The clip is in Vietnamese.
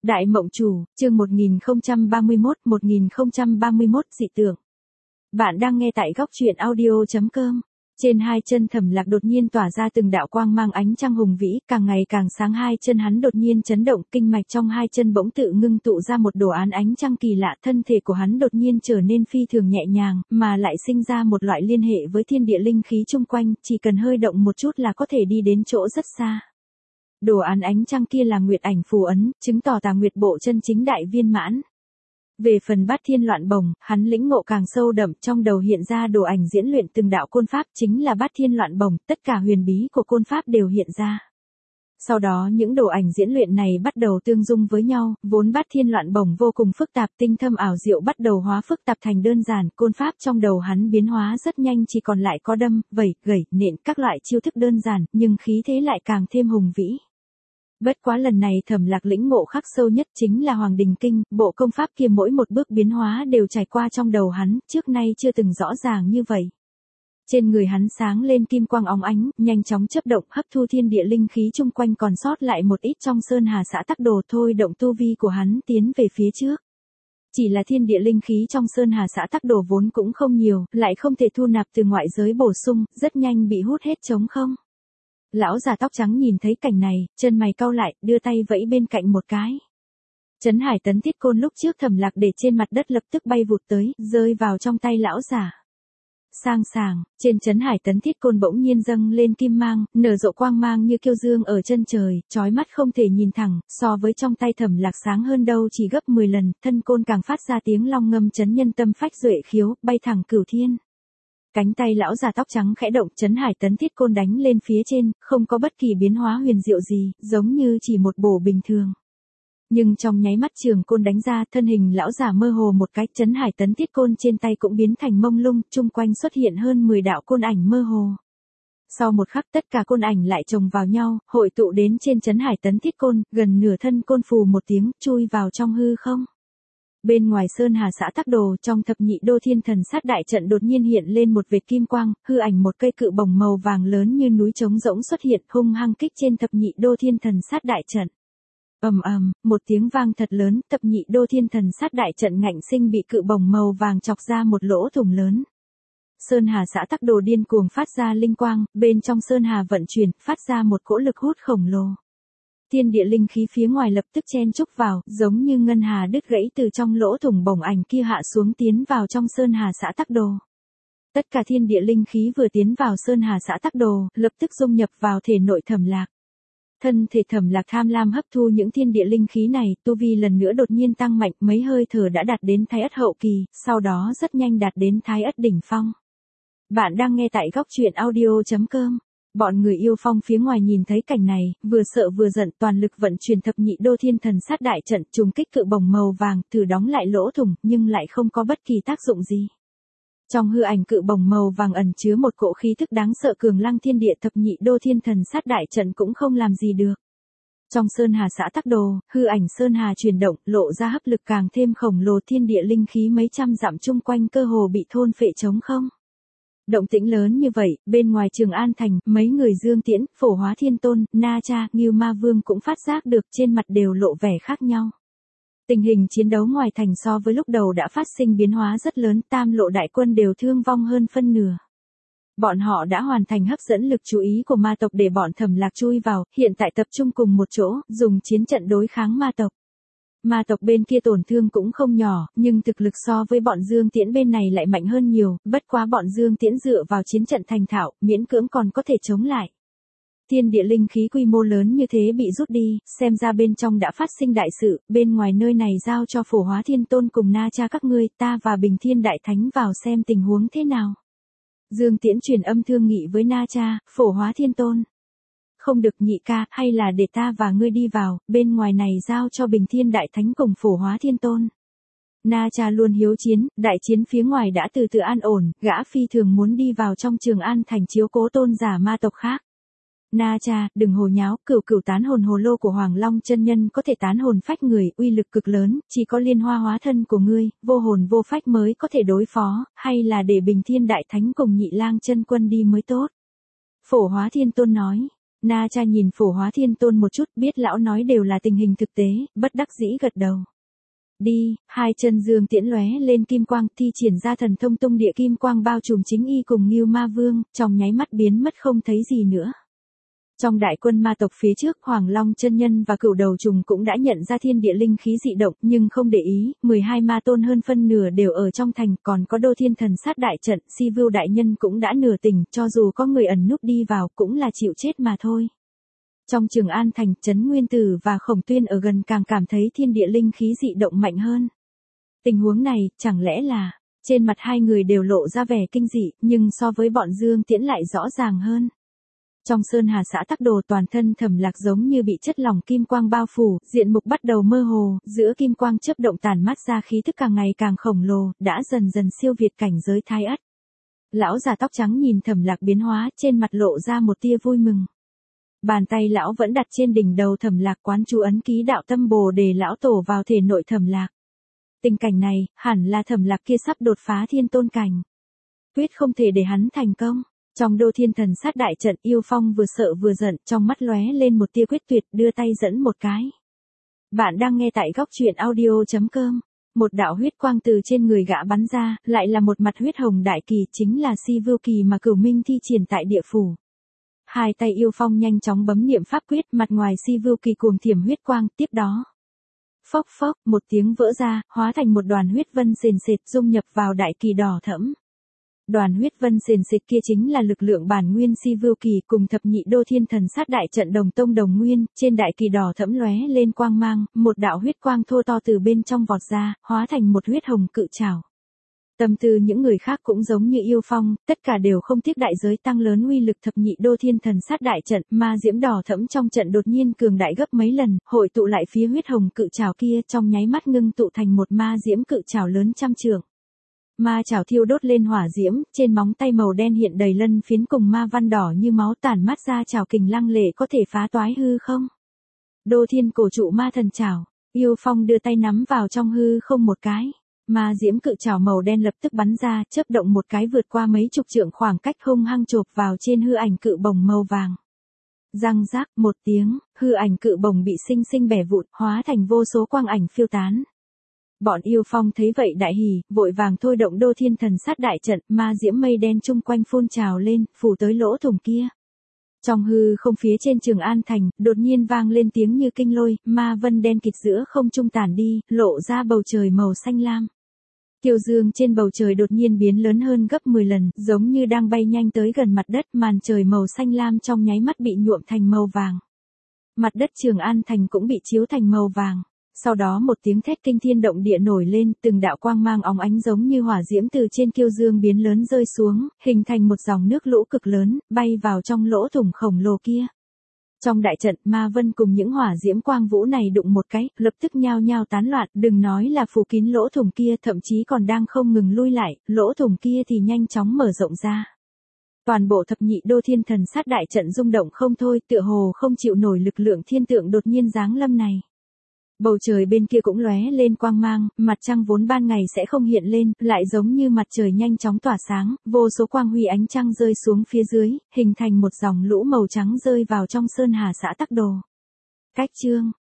Đại Mộng Chủ, chương 1031 dị tượng. Bạn đang nghe tại góc truyện audio.com. Trên hai chân Thẩm Lạc đột nhiên tỏa ra từng đạo quang mang ánh trăng hùng vĩ, càng ngày càng sáng, hai chân hắn đột nhiên chấn động, kinh mạch trong hai chân bỗng tự ngưng tụ ra một đồ án ánh trăng kỳ lạ, thân thể của hắn đột nhiên trở nên phi thường nhẹ nhàng, mà lại sinh ra một loại liên hệ với thiên địa linh khí chung quanh, chỉ cần hơi động một chút là có thể đi đến chỗ rất xa. Đồ án ánh trăng kia là nguyệt ảnh phù ấn, chứng tỏ Tà Nguyệt bộ chân chính đại viên mãn. Về phần Bát Thiên Loạn Bồng, hắn lĩnh ngộ càng sâu đậm, trong đầu hiện ra đồ ảnh diễn luyện từng đạo côn pháp, chính là Bát Thiên Loạn Bồng, tất cả huyền bí của côn pháp đều hiện ra. Sau đó những đồ ảnh diễn luyện này bắt đầu tương dung với nhau, vốn Bát Thiên Loạn Bồng vô cùng phức tạp, tinh thâm ảo diệu bắt đầu hóa phức tạp thành đơn giản, côn pháp trong đầu hắn biến hóa rất nhanh, chỉ còn lại có đâm, vẩy, gẩy, nện các loại chiêu thức đơn giản, nhưng khí thế lại càng thêm hùng vĩ. Bất quá lần này Thẩm Lạc lĩnh ngộ khắc sâu nhất chính là Hoàng Đình Kinh, bộ công pháp kia mỗi một bước biến hóa đều trải qua trong đầu hắn, trước nay chưa từng rõ ràng như vậy. Trên người hắn sáng lên kim quang óng ánh, nhanh chóng chớp động, hấp thu thiên địa linh khí chung quanh, còn sót lại một ít trong Sơn Hà Xã Tắc Đồ, thôi động tu vi của hắn tiến về phía trước. Chỉ là thiên địa linh khí trong Sơn Hà Xã Tắc Đồ vốn cũng không nhiều, lại không thể thu nạp từ ngoại giới bổ sung, rất nhanh bị hút hết trống không. Lão già tóc trắng nhìn thấy cảnh này, chân mày cau lại, đưa tay vẫy bên cạnh một cái. Trấn Hải Tấn Thiết Côn lúc trước Thẩm Lạc để trên mặt đất lập tức bay vụt tới, rơi vào trong tay lão già. Sang sàng, trên Trấn Hải Tấn Thiết Côn bỗng nhiên dâng lên kim mang, nở rộ quang mang như kiêu dương ở chân trời, chói mắt không thể nhìn thẳng, so với trong tay Thẩm Lạc sáng hơn đâu chỉ gấp 10 lần, thân côn càng phát ra tiếng long ngâm chấn nhân tâm phách duệ khiếu, bay thẳng cửu thiên. Cánh tay lão già tóc trắng khẽ động, Trấn Hải Tấn Thiết Côn đánh lên phía trên, không có bất kỳ biến hóa huyền diệu gì, giống như chỉ một bổ bình thường. Nhưng trong nháy mắt trường côn đánh ra, thân hình lão già mơ hồ một cái, Trấn Hải Tấn Thiết Côn trên tay cũng biến thành mông lung, chung quanh xuất hiện hơn 10 đạo côn ảnh mơ hồ. Sau một khắc tất cả côn ảnh lại chồng vào nhau, hội tụ đến trên Trấn Hải Tấn Thiết Côn, gần nửa thân côn phù một tiếng, chui vào trong hư không. Bên ngoài Sơn Hà Xã Tắc Đồ, trong Thập Nhị Đô Thiên Thần Sát Đại Trận đột nhiên hiện lên một vệt kim quang, hư ảnh một cây cự bổng màu vàng lớn như núi trống rỗng xuất hiện, hung hăng kích trên Thập Nhị Đô Thiên Thần Sát Đại Trận. Ầm ầm, một tiếng vang thật lớn, Thập Nhị Đô Thiên Thần Sát Đại Trận ngạnh sinh bị cự bổng màu vàng chọc ra một lỗ thủng lớn. Sơn Hà Xã Tắc Đồ điên cuồng phát ra linh quang, bên trong Sơn Hà vận chuyển, phát ra một cỗ lực hút khổng lồ. Thiên địa linh khí phía ngoài lập tức chen chúc vào, giống như ngân hà đứt gãy từ trong lỗ thủng bổng ảnh kia hạ xuống tiến vào trong Sơn Hà Xã Tắc Đồ. Tất cả thiên địa linh khí vừa tiến vào Sơn Hà Xã Tắc Đồ, lập tức dung nhập vào thể nội Thẩm Lạc. Thân thể Thẩm Lạc tham lam hấp thu những thiên địa linh khí này, tu vi lần nữa đột nhiên tăng mạnh, mấy hơi thở đã đạt đến Thái Ất hậu kỳ, sau đó rất nhanh đạt đến Thái Ất đỉnh phong. Bạn đang nghe tại góc truyện audio.com. Bọn người yêu phong phía ngoài nhìn thấy cảnh này, vừa sợ vừa giận, toàn lực vận chuyển Thập Nhị Đô Thiên Thần Sát Đại Trận, trùng kích cự bổng màu vàng, thử đóng lại lỗ thủng, nhưng lại không có bất kỳ tác dụng gì. Trong hư ảnh cự bổng màu vàng ẩn chứa một cỗ khí thức đáng sợ cường lăng thiên địa, Thập Nhị Đô Thiên Thần Sát Đại Trận cũng không làm gì được. Trong Sơn Hà Xã Tắc Đồ, hư ảnh Sơn Hà chuyển động, lộ ra hấp lực càng thêm khổng lồ, thiên địa linh khí mấy trăm dặm chung quanh cơ hồ bị thôn phệ trống không. Động tĩnh lớn như vậy, bên ngoài Trường An Thành, mấy người Dương Tiễn, Phổ Hóa Thiên Tôn, Na Cha, Ngưu Ma Vương cũng phát giác được, trên mặt đều lộ vẻ khác nhau. Tình hình chiến đấu ngoài thành so với lúc đầu đã phát sinh biến hóa rất lớn, tam lộ đại quân đều thương vong hơn phân nửa. Bọn họ đã hoàn thành hấp dẫn lực chú ý của ma tộc để bọn Thẩm Lạc chui vào, hiện tại tập trung cùng một chỗ, dùng chiến trận đối kháng ma tộc. Ma tộc bên kia tổn thương cũng không nhỏ, nhưng thực lực so với bọn Dương Tiễn bên này lại mạnh hơn nhiều, bất quá bọn Dương Tiễn dựa vào chiến trận thành thạo, miễn cưỡng còn có thể chống lại. Thiên địa linh khí quy mô lớn như thế bị rút đi, xem ra bên trong đã phát sinh đại sự, bên ngoài nơi này giao cho Phổ Hóa Thiên Tôn cùng Na Cha các ngươi, ta và Bình Thiên Đại Thánh vào xem tình huống thế nào. Dương Tiễn truyền âm thương nghị với Na Cha, Phổ Hóa Thiên Tôn. Không được nhị ca, hay là để ta và ngươi đi vào, bên ngoài này giao cho Bình Thiên Đại Thánh cùng Phổ Hóa Thiên Tôn. Na Cha luôn hiếu chiến, đại chiến phía ngoài đã từ từ an ổn, gã phi thường muốn đi vào trong Trường An Thành chiếu cố tôn giả ma tộc khác. Na Cha, đừng hồ nháo, cửu tán hồn hồ lô của Hoàng Long chân nhân có thể tán hồn phách người, uy lực cực lớn, chỉ có liên hoa hóa thân của ngươi, vô hồn vô phách mới có thể đối phó, hay là để Bình Thiên Đại Thánh cùng Nhị Lang chân quân đi mới tốt. Phổ Hóa Thiên Tôn nói. Na Cha nhìn Phổ Hóa Thiên Tôn một chút, biết lão nói đều là tình hình thực tế, bất đắc dĩ gật đầu. Đi, hai chân Dương Tiễn lóe lên kim quang, thi triển ra thần thông tung địa kim quang bao trùm chính y cùng Ngưu Ma Vương, trong nháy mắt biến mất không thấy gì nữa. Trong đại quân ma tộc phía trước, Hoàng Long chân nhân và Cửu Đầu Trùng cũng đã nhận ra thiên địa linh khí dị động, nhưng không để ý, 12 ma tôn hơn phân nửa đều ở trong thành, còn có Đô Thiên Thần Sát đại trận, Si Vưu đại nhân cũng đã nửa tỉnh, cho dù có người ẩn núp đi vào cũng là chịu chết mà thôi. Trong Trường An thành, Trấn Nguyên Tử và Khổng Tuyên ở gần càng cảm thấy thiên địa linh khí dị động mạnh hơn. Tình huống này, chẳng lẽ là, trên mặt hai người đều lộ ra vẻ kinh dị, nhưng so với bọn Dương Tiễn lại rõ ràng hơn. Trong Sơn Hà xã Tắc Đồ toàn thân Thẩm Lạc giống như bị chất lỏng kim quang bao phủ, diện mục bắt đầu mơ hồ, giữa kim quang chớp động tản mát ra khí thức càng ngày càng khổng lồ, đã dần dần siêu việt cảnh giới Thái Ất. Lão già tóc trắng nhìn Thẩm Lạc biến hóa, trên mặt lộ ra một tia vui mừng. Bàn tay lão vẫn đặt trên đỉnh đầu Thẩm Lạc, quán chú ấn ký đạo tâm Bồ Đề lão tổ vào thể nội Thẩm Lạc. Tình cảnh này, hẳn là Thẩm Lạc kia sắp đột phá thiên tôn cảnh. Quyết không thể để hắn thành công. Trong Đô Thiên Thần Sát đại trận, Yêu Phong vừa sợ vừa giận, trong mắt lóe lên một tia quyết tuyệt, đưa tay dẫn một cái. Bạn đang nghe tại góc truyện audio.com. Một đạo huyết quang từ trên người gã bắn ra, lại là một mặt huyết hồng đại kỳ, chính là Si Vưu kỳ mà Cửu Minh thi triển tại địa phủ. Hai tay Yêu Phong nhanh chóng bấm niệm pháp quyết, mặt ngoài Si Vưu kỳ cuồng thiểm huyết quang, tiếp đó. Phốc phốc, một tiếng vỡ ra, hóa thành một đoàn huyết vân sền sệt dung nhập vào đại kỳ đỏ thẫm. Đoàn huyết vân sền sệt kia chính là lực lượng bản nguyên Si Vưu kỳ cùng thập nhị Đô Thiên Thần Sát đại trận đồng tông đồng nguyên, trên đại kỳ đỏ thẫm lóe lên quang mang, một đạo huyết quang thô to từ bên trong vọt ra, hóa thành một huyết hồng cự trảo. Tâm tư những người khác cũng giống như Yêu Phong, tất cả đều không tiếc đại giới tăng lớn uy lực thập nhị Đô Thiên Thần Sát đại trận, ma diễm đỏ thẫm trong trận đột nhiên cường đại gấp mấy lần, hội tụ lại phía huyết hồng cự trảo kia, trong nháy mắt ngưng tụ thành một ma diễm cự trảo lớn trăm trượng. Ma chảo thiêu đốt lên hỏa diễm, trên móng tay màu đen hiện đầy lân phiến cùng ma văn đỏ như máu tản mát ra chảo kình lăng lệ có thể phá toái hư không. Đô Thiên Cổ Trụ Ma Thần Chảo, Yêu Phong đưa tay nắm vào trong hư không một cái. Ma diễm cự chảo màu đen lập tức bắn ra, chớp động một cái vượt qua mấy chục trượng khoảng cách hung hăng chộp vào trên hư ảnh cự bổng màu vàng. Răng rác một tiếng, hư ảnh cự bổng bị sinh sinh bẻ vụn, hóa thành vô số quang ảnh phiêu tán. Bọn Yêu Phong thấy vậy đại hỉ, vội vàng thôi động Đô Thiên Thần Sát đại trận, ma diễm mây đen chung quanh phun trào lên, phủ tới lỗ thủng kia. Trong hư không phía trên Trường An thành, đột nhiên vang lên tiếng như kinh lôi, ma vân đen kịt giữa không trung tản đi, lộ ra bầu trời màu xanh lam. Kiều dương trên bầu trời đột nhiên biến lớn hơn gấp 10 lần, giống như đang bay nhanh tới gần mặt đất, màn trời màu xanh lam trong nháy mắt bị nhuộm thành màu vàng. Mặt đất Trường An thành cũng bị chiếu thành màu vàng. Sau đó một tiếng thét kinh thiên động địa nổi lên, từng đạo quang mang óng ánh giống như hỏa diễm từ trên kiêu dương biến lớn rơi xuống, hình thành một dòng nước lũ cực lớn, bay vào trong lỗ thủng khổng lồ kia. Trong đại trận, ma vân cùng những hỏa diễm quang vũ này đụng một cái, lập tức nhao nhao tán loạn, đừng nói là phủ kín lỗ thủng kia, thậm chí còn đang không ngừng lui lại, lỗ thủng kia thì nhanh chóng mở rộng ra. Toàn bộ thập nhị Đô Thiên Thần Sát đại trận rung động không thôi, tựa hồ không chịu nổi lực lượng thiên tượng đột nhiên giáng lâm này. Bầu trời bên kia cũng lóe lên quang mang, mặt trăng vốn ban ngày sẽ không hiện lên, lại giống như mặt trời nhanh chóng tỏa sáng, vô số quang huy ánh trăng rơi xuống phía dưới, hình thành một dòng lũ màu trắng rơi vào trong Sơn Hà xã Tắc Đồ. Cách chương